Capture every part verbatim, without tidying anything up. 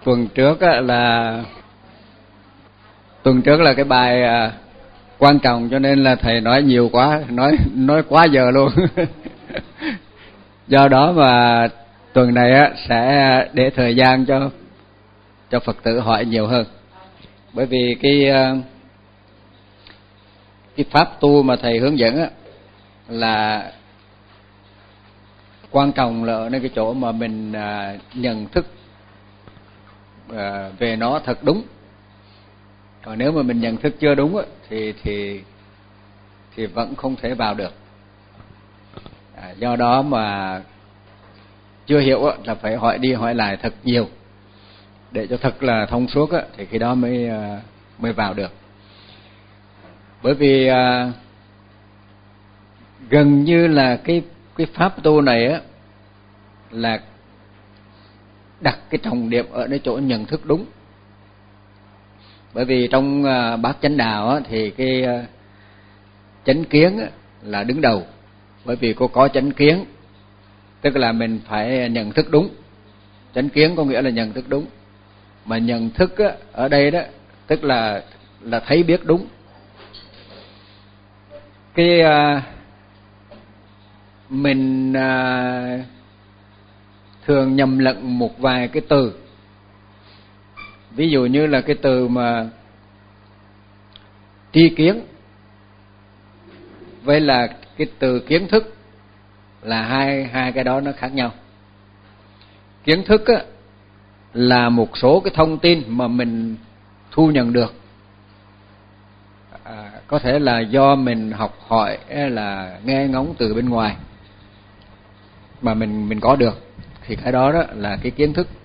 tuần trước á, là tuần trước là cái bài à, quan trọng, cho nên là thầy nói nhiều quá, nói nói quá giờ luôn. Do đó mà tuần này á, sẽ để thời gian cho cho Phật tử hỏi nhiều hơn. Bởi vì cái cái pháp tu mà thầy hướng dẫn á, là quan trọng là ở cái chỗ mà mình à, nhận thức à, về nó thật đúng. Còn nếu mà mình nhận thức chưa đúng á, thì thì thì vẫn không thể vào được. À, do đó mà chưa hiểu á, là phải hỏi đi hỏi lại thật nhiều để cho thật là thông suốt á, thì khi đó mới à, mới vào được. Bởi vì à, gần như là cái cái pháp tu này á là đặt cái trọng điểm ở cái chỗ nhận thức đúng. Bởi vì trong uh, bát chánh đạo á, thì cái uh, chánh kiến á, là đứng đầu. Bởi vì cô có chánh kiến, tức là mình phải nhận thức đúng. Chánh kiến có nghĩa là nhận thức đúng. Mà nhận thức á, ở đây đó tức là là thấy biết đúng. Cái uh, mình uh, thường nhầm lẫn một vài cái từ. Ví dụ như là cái từ mà tri kiến với là cái từ kiến thức, là hai hai cái đó nó khác nhau. Kiến thức á, là một số cái thông tin mà mình thu nhận được, à, có thể là do mình học hỏi hay là nghe ngóng từ bên ngoài mà mình mình có được, thì cái đó đó là cái kiến thức.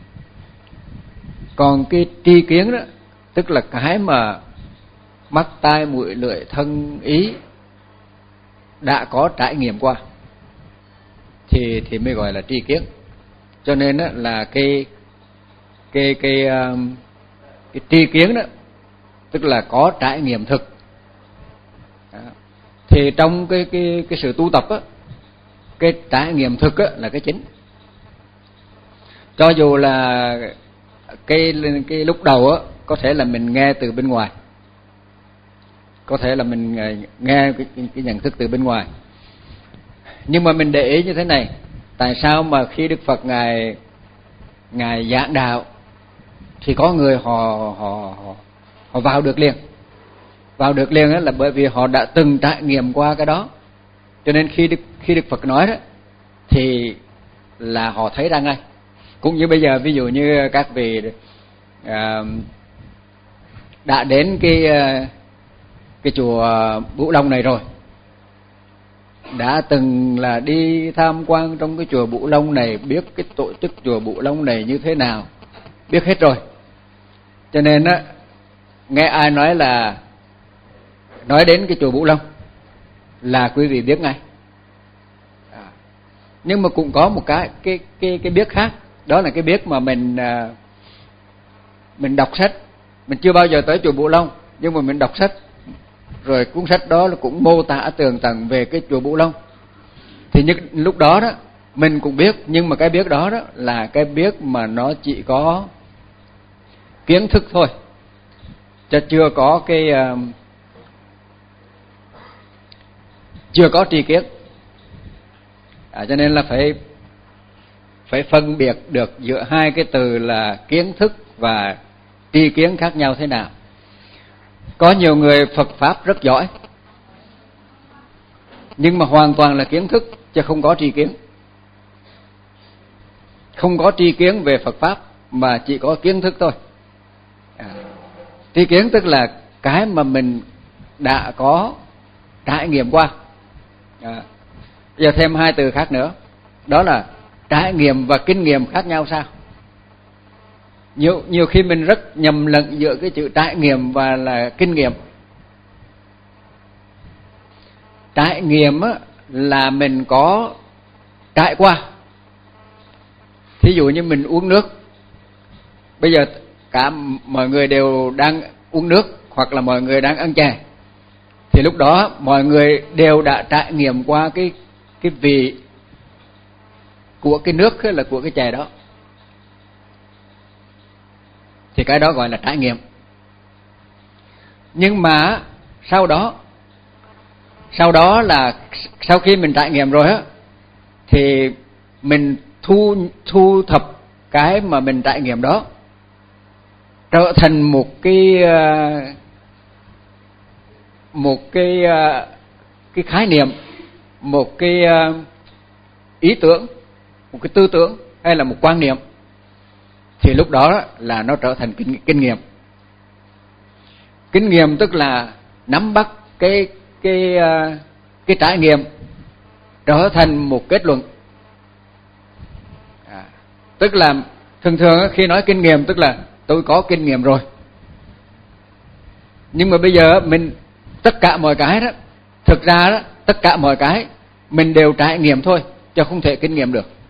Còn cái tri kiến đó tức là cái mà mắt tai mũi lưỡi thân ý đã có trải nghiệm qua thì thì mới gọi là tri kiến. Cho nên đó là cái cái cái um, cái tri kiến đó tức là có trải nghiệm thực. Đó. Thì trong cái cái cái sự tu tập á, cái trải nghiệm thực á là cái chính. Cho dù là cái cái lúc đầu á có thể là mình nghe từ bên ngoài, có thể là mình nghe cái, cái nhận thức từ bên ngoài, nhưng mà mình để ý như thế này: tại sao mà khi Đức Phật ngài ngài giảng đạo thì có người họ họ họ, họ vào được liền, vào được liền đó là bởi vì họ đã từng trải nghiệm qua cái đó. Cho nên khi Đức khi Đức Phật nói đó thì là họ thấy ra ngay. Cũng như bây giờ, ví dụ như các vị à, đã đến cái cái chùa Bửu Long này rồi, đã từng là đi tham quan trong cái chùa Bửu Long này, biết cái tổ chức chùa Bửu Long này như thế nào, biết hết rồi. Cho nên á, nghe ai nói là nói đến cái chùa Bửu Long là quý vị biết ngay. À, nhưng mà cũng có một cái cái cái cái biết khác, đó là cái biết mà mình mình đọc sách. Mình chưa bao giờ tới chùa Bửu Long, nhưng mà mình đọc sách, rồi cuốn sách đó là cũng mô tả tường tận về cái chùa Bửu Long. Thì những lúc đó đó mình cũng biết, nhưng mà cái biết đó đó là cái biết mà nó chỉ có kiến thức thôi, chứ chưa có cái uh, chưa có tri kiến. À, cho nên là phải phải phân biệt được giữa hai cái từ là kiến thức và tri kiến khác nhau thế nào. Có nhiều người Phật pháp rất giỏi, nhưng mà hoàn toàn là kiến thức chứ không có tri kiến. Không có tri kiến về Phật pháp mà chỉ có kiến thức thôi. À, tri kiến tức là cái mà mình đã có trải nghiệm qua. À, giờ thêm hai từ khác nữa, đó là trải nghiệm và kinh nghiệm khác nhau sao? Nhiều nhiều khi mình rất nhầm lẫn giữa cái chữ trải nghiệm và là kinh nghiệm. Trải nghiệm á, là mình có trải qua. Thí dụ như mình uống nước, bây giờ cả mọi người đều đang uống nước hoặc là mọi người đang ăn chè, thì lúc đó mọi người đều đã trải nghiệm qua cái cái vị của cái nước hay là của cái chè đó. thì cái đó gọi là trải nghiệm. Nhưng mà sau đó sau đó là sau khi mình trải nghiệm rồi á, thì mình thu thu thập cái mà mình trải nghiệm đó trở thành một cái một cái cái khái niệm, một cái ý tưởng, một cái tư tưởng hay là một quan niệm, thì lúc đó là nó trở thành kinh, kinh nghiệm. Kinh nghiệm tức là nắm bắt cái cái cái trải nghiệm trở thành một kết luận. À, tức là thường thường khi nói kinh nghiệm tức là tôi có kinh nghiệm rồi. Nhưng mà bây giờ mình tất cả mọi cái đó, thực ra đó, tất cả mọi cái mình đều trải nghiệm thôi, chứ không thể kinh nghiệm được.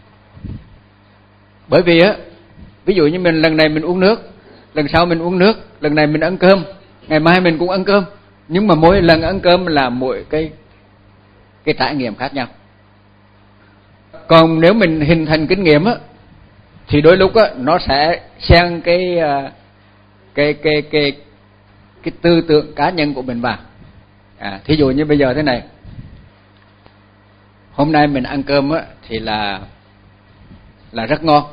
Bởi vì á, ví dụ như mình lần này mình uống nước, lần sau mình uống nước, lần này mình ăn cơm, ngày mai mình cũng ăn cơm, nhưng mà mỗi lần ăn cơm là mỗi cái cái trải nghiệm khác nhau. Còn nếu mình hình thành kinh nghiệm á, thì đôi lúc á nó sẽ xen cái cái cái cái cái tư tưởng cá nhân của mình vào. À, thí dụ như bây giờ thế này, hôm nay mình ăn cơm á thì là là rất ngon,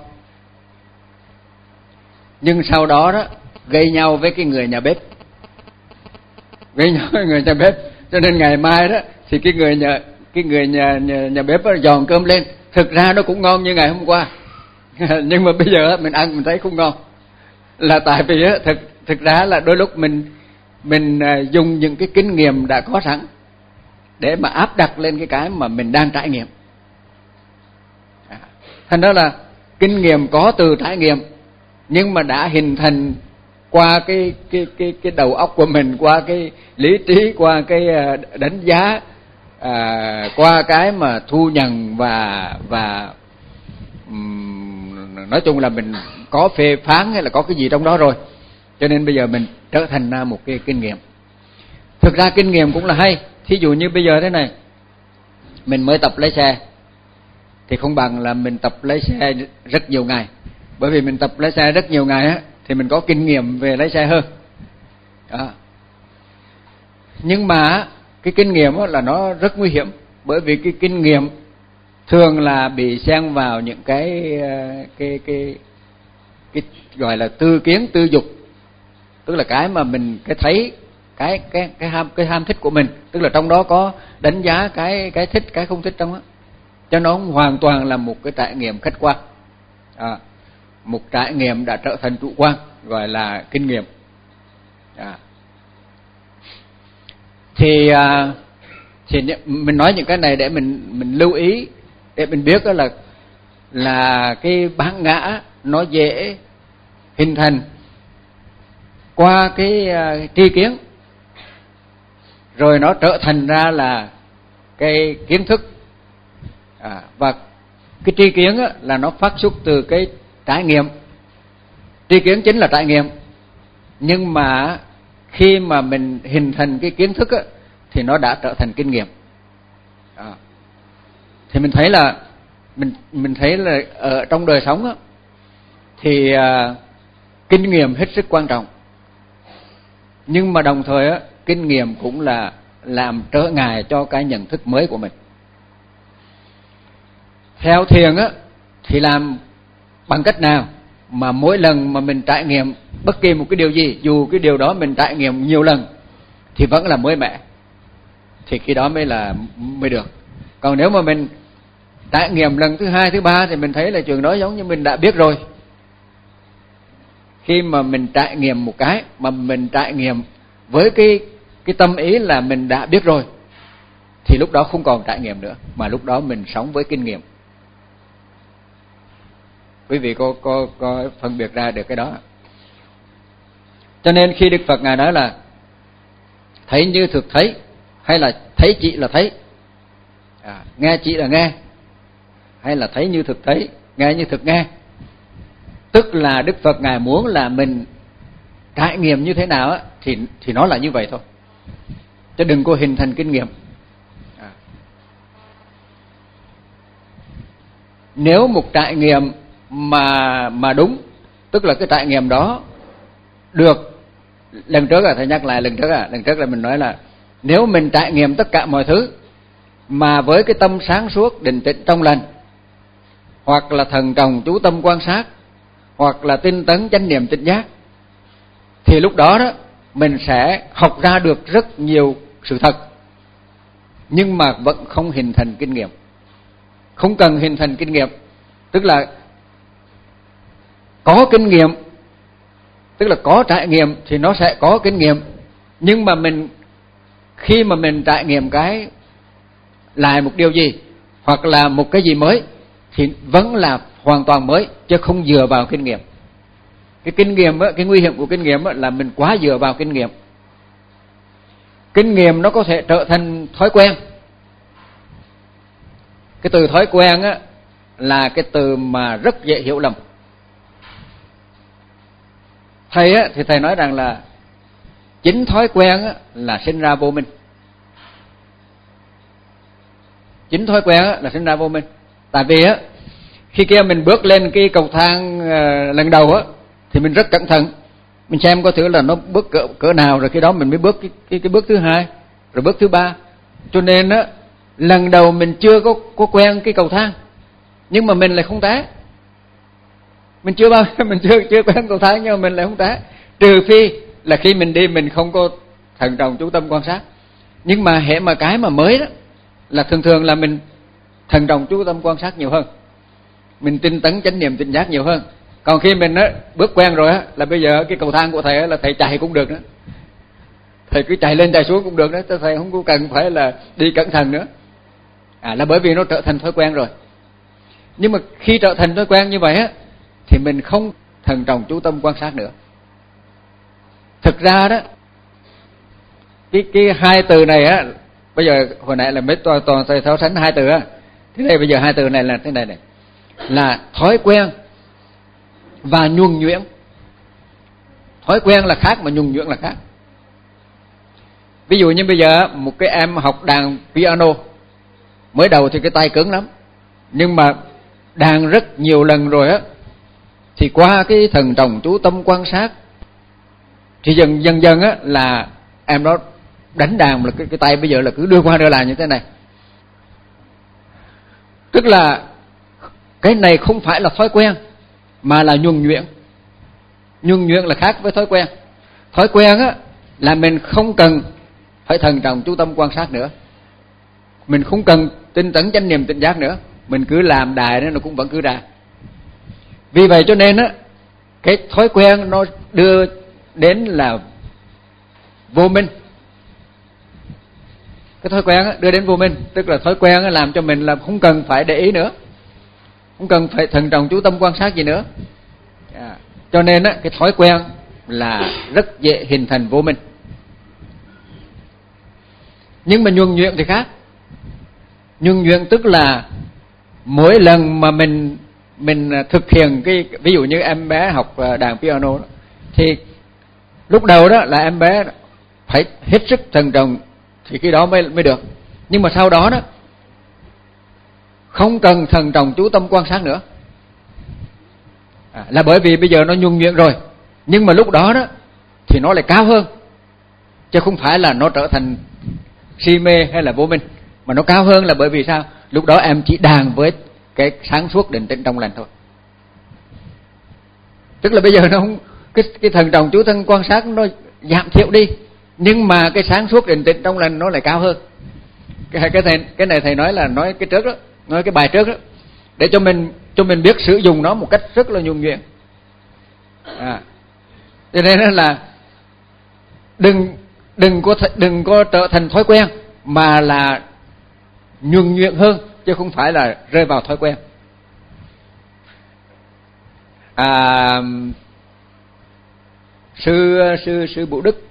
nhưng sau đó đó gây nhau với cái người nhà bếp, gây nhau với người nhà bếp, cho nên ngày mai đó thì cái người nhà cái người nhà nhà, nhà bếp đó dọn cơm lên, thực ra nó cũng ngon như ngày hôm qua, nhưng mà bây giờ mình ăn mình thấy không ngon, là tại vì á thực thực ra là đôi lúc mình mình dùng những cái kinh nghiệm đã có sẵn để mà áp đặt lên cái cái mà mình đang trải nghiệm. À, thành đó là kinh nghiệm có từ trải nghiệm, nhưng mà đã hình thành qua cái cái cái cái đầu óc của mình, qua cái lý trí, qua cái đánh giá, à, qua cái mà thu nhận và và um, nói chung là mình có phê phán hay là có cái gì trong đó rồi, cho nên bây giờ mình trở thành ra một cái kinh nghiệm. Thực ra kinh nghiệm cũng là hay. Thí dụ như bây giờ thế này, mình mới tập lái xe thì không bằng là mình tập lái xe rất nhiều ngày. Bởi vì mình tập lái xe rất nhiều ngày á thì mình có kinh nghiệm về lái xe hơn. Đó. Nhưng mà cái kinh nghiệm là nó rất nguy hiểm, bởi vì cái kinh nghiệm thường là bị xen vào những cái cái cái cái gọi là tư kiến, tư dục, tức là cái mà mình cái thấy cái cái cái ham cái ham thích của mình, tức là trong đó có đánh giá cái cái thích cái không thích trong đó, cho nó không hoàn toàn là một cái trải nghiệm khách quan. À, một trải nghiệm đã trở thành chủ quan, gọi là kinh nghiệm. À. Thì à, thì mình nói những cái này để mình mình lưu ý, để mình biết đó là là cái bản ngã nó dễ hình thành qua cái uh, tri kiến, rồi nó trở thành ra là cái kiến thức. À, và cái tri kiến á, là nó phát xuất từ cái trải nghiệm. Tri kiến chính là trải nghiệm, nhưng mà khi mà mình hình thành cái kiến thức á, thì nó đã trở thành kinh nghiệm. À, thì mình thấy là mình mình thấy là ở trong đời sống á, thì uh, kinh nghiệm hết sức quan trọng, nhưng mà đồng thời á, kinh nghiệm cũng là làm trở ngại cho cái nhận thức mới của mình. Theo thiền á, thì làm bằng cách nào mà mỗi lần mà mình trải nghiệm bất kỳ một cái điều gì, dù cái điều đó mình trải nghiệm nhiều lần thì vẫn là mới mẻ, thì cái đó mới là mới được. Còn nếu mà mình trải nghiệm lần thứ hai, thứ ba thì mình thấy là chuyện đó giống như mình đã biết rồi. Khi mà mình trải nghiệm một cái mà mình trải nghiệm với cái cái tâm ý là mình đã biết rồi, thì lúc đó không còn trải nghiệm nữa, mà lúc đó mình sống với kinh nghiệm. Quý vị có có có phân biệt ra được cái đó. Cho nên khi Đức Phật ngài nói là thấy như thực thấy, hay là thấy chỉ là thấy, à, nghe chỉ là nghe, hay là thấy như thực thấy, nghe như thực nghe, tức là Đức Phật ngài muốn là mình trải nghiệm như thế nào á, thì thì nó là như vậy thôi, chứ đừng có hình thành kinh nghiệm. À. Nếu một trải nghiệm mà mà đúng tức là cái trải nghiệm đó được. Lần trước là thầy nhắc lại lần trước à, lần trước là mình nói là nếu mình trải nghiệm tất cả mọi thứ mà với cái tâm sáng suốt, định tĩnh, trong lành, hoặc là thần trọng chú tâm quan sát, hoặc là tinh tấn chánh niệm tỉnh giác, thì lúc đó đó mình sẽ học ra được rất nhiều sự thật, nhưng mà vẫn không hình thành kinh nghiệm. Không cần hình thành kinh nghiệm, tức là có kinh nghiệm, tức là có trải nghiệm thì nó sẽ có kinh nghiệm. Nhưng mà mình khi mà mình trải nghiệm cái lại một điều gì hoặc là một cái gì mới thì vẫn là hoàn toàn mới, chứ không dựa vào kinh nghiệm. Cái kinh nghiệm á, cái nguy hiểm của kinh nghiệm á, là mình quá dựa vào kinh nghiệm. Kinh nghiệm nó có thể trở thành thói quen. Cái từ thói quen á là cái từ mà rất dễ hiểu lầm. Thầy á thì thầy nói rằng là chính thói quen á là sinh ra vô minh. Chính thói quen á là sinh ra vô minh. Tại vì á khi kia mình bước lên cái cầu thang uh, lần đầu á thì mình rất cẩn thận, mình xem có thứ là nó bước cỡ, cỡ nào, rồi khi đó mình mới bước cái, cái, cái bước thứ hai, rồi bước thứ ba. Cho nên á lần đầu mình chưa có, có quen cái cầu thang, nhưng mà mình lại không té. Mình chưa bao mình chưa chưa quen cầu thang nhưng mà mình lại không té, trừ phi là khi mình đi mình không có thận trọng chú tâm quan sát. Nhưng mà hễ mà cái mà mới đó là thường thường là mình thận trọng chú tâm quan sát nhiều hơn, mình tinh tấn chánh niệm tỉnh giác nhiều hơn. Còn khi mình á bước quen rồi á là bây giờ cái cầu thang của thầy á là thầy chạy cũng được đó, thầy cứ chạy lên chạy xuống cũng được đó, thầy không có cần phải là đi cẩn thận nữa. À là bởi vì nó trở thành thói quen rồi. Nhưng mà khi trở thành thói quen như vậy á thì mình không thận trọng chú tâm quan sát nữa. Thực ra đó cái cái hai từ này á, bây giờ hồi nãy là mấy toàn toàn thầy so sánh hai từ á, thế này bây giờ hai từ này là thế này này, là thói quen và nhuần nhuyễn. Thói quen là khác mà nhuần nhuyễn là khác. Ví dụ như bây giờ một cái em học đàn piano, mới đầu thì cái tay cứng lắm, nhưng mà đàn rất nhiều lần rồi á thì qua cái thần trọng chú tâm quan sát thì dần dần dần á là em đó đánh đàn là cái, cái tay bây giờ là cứ đưa qua đưa lại như thế này. Tức là cái này không phải là thói quen mà là nhuần nhuyễn. Nhuần nhuyễn là khác với thói quen. Thói quen á là mình không cần phải thần trọng chú tâm quan sát nữa, mình không cần tinh tấn chánh niệm tỉnh giác nữa, mình cứ làm đài đó nó cũng vẫn cứ ra. Vì vậy cho nên á cái thói quen nó đưa đến là vô minh. Cái thói quen á đưa đến vô minh, tức là thói quen á làm cho mình là không cần phải để ý nữa, không cần phải thần trọng chú tâm quan sát gì nữa. À, cho nên á cái thói quen là rất dễ hình thành vô minh. Nhưng mà nhuần nhuyễn thì khác. Nhuần nhuyễn tức là mỗi lần mà mình mình thực hiện cái, ví dụ như em bé học đàn piano đó, thì lúc đầu đó là em bé phải hết sức thần trọng thì cái đó mới mới được. Nhưng mà sau đó đó không cần thần trọng chú tâm quan sát nữa. À, là bởi vì bây giờ nó nhuần nhuyễn rồi, nhưng mà lúc đó đó thì nó lại cao hơn, chứ không phải là nó trở thành si mê hay là vô minh, mà nó cao hơn là bởi vì sao? Lúc đó em chỉ đàn với cái sáng suốt định tĩnh trong lành thôi. Tức là bây giờ nó không, cái cái thần trọng chú tâm quan sát nó giảm thiểu đi, nhưng mà cái sáng suốt định tĩnh trong lành nó lại cao hơn. Cái cái thầy, cái này thầy nói là nói cái trước đó, nói cái bài trước đó, để cho mình cho mình biết sử dụng nó một cách rất là nhuần nhuyễn. À, cho nên là đừng đừng có đừng có trở thành thói quen, mà là nhuần nhuyễn hơn, chứ không phải là rơi vào thói quen. À, sư sư sư Vũ Đức,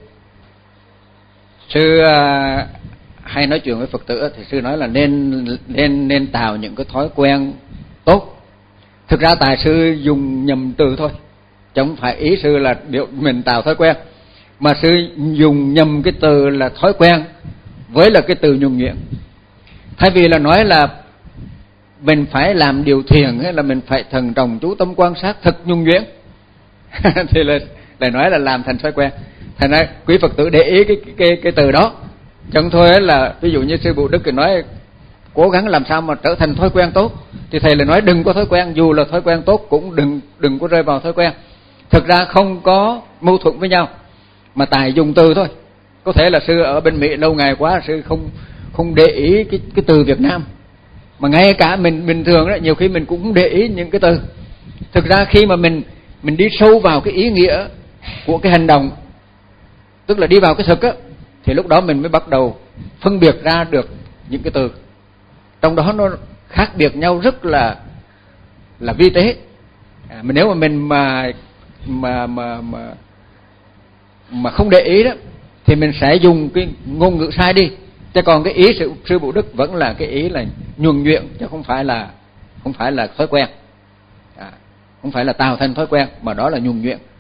sư à, hay nói chuyện với Phật tử thì sư nói là nên nên nên tạo những cái thói quen tốt. Thực ra tài sư dùng nhầm từ thôi, chứ không phải ý sư là điều mình tạo thói quen, mà sư dùng nhầm cái từ là thói quen với là cái từ nhuần nhuyễn. Thay vì là nói là mình phải làm điều thiền hay là mình phải thần trọng chú tâm quan sát thật nhuần nhuyễn, thì là lại nói là làm thành thói quen. Thành ra quý Phật tử để ý cái cái cái từ đó, chẳng thôi là ví dụ như sư Phụ Đức thì nói cố gắng làm sao mà trở thành thói quen tốt, thì thầy lại nói đừng có thói quen, dù là thói quen tốt cũng đừng đừng có rơi vào thói quen. Thực ra không có mâu thuẫn với nhau, mà tại dùng từ thôi. Có thể là sư ở bên Mỹ lâu ngày quá, sư không không để ý cái cái từ Việt Nam, mà ngay cả mình bình thường đó, nhiều khi mình cũng không để ý những cái từ. Thực ra khi mà mình mình đi sâu vào cái ý nghĩa của cái hành động, tức là đi vào cái thực á, thì lúc đó mình mới bắt đầu phân biệt ra được những cái từ. Trong đó nó khác biệt nhau rất là là vi tế. À, mà nếu mà mình mà mà mà mà mà không để ý đó, thì mình sẽ dùng cái ngôn ngữ sai đi. Chứ còn cái ý sư, sư Phụ Đức vẫn là cái ý là nhuần nhuyễn, chứ không phải là không phải là thói quen. À, không phải là tạo thành thói quen, mà đó là nhuần nhuyễn.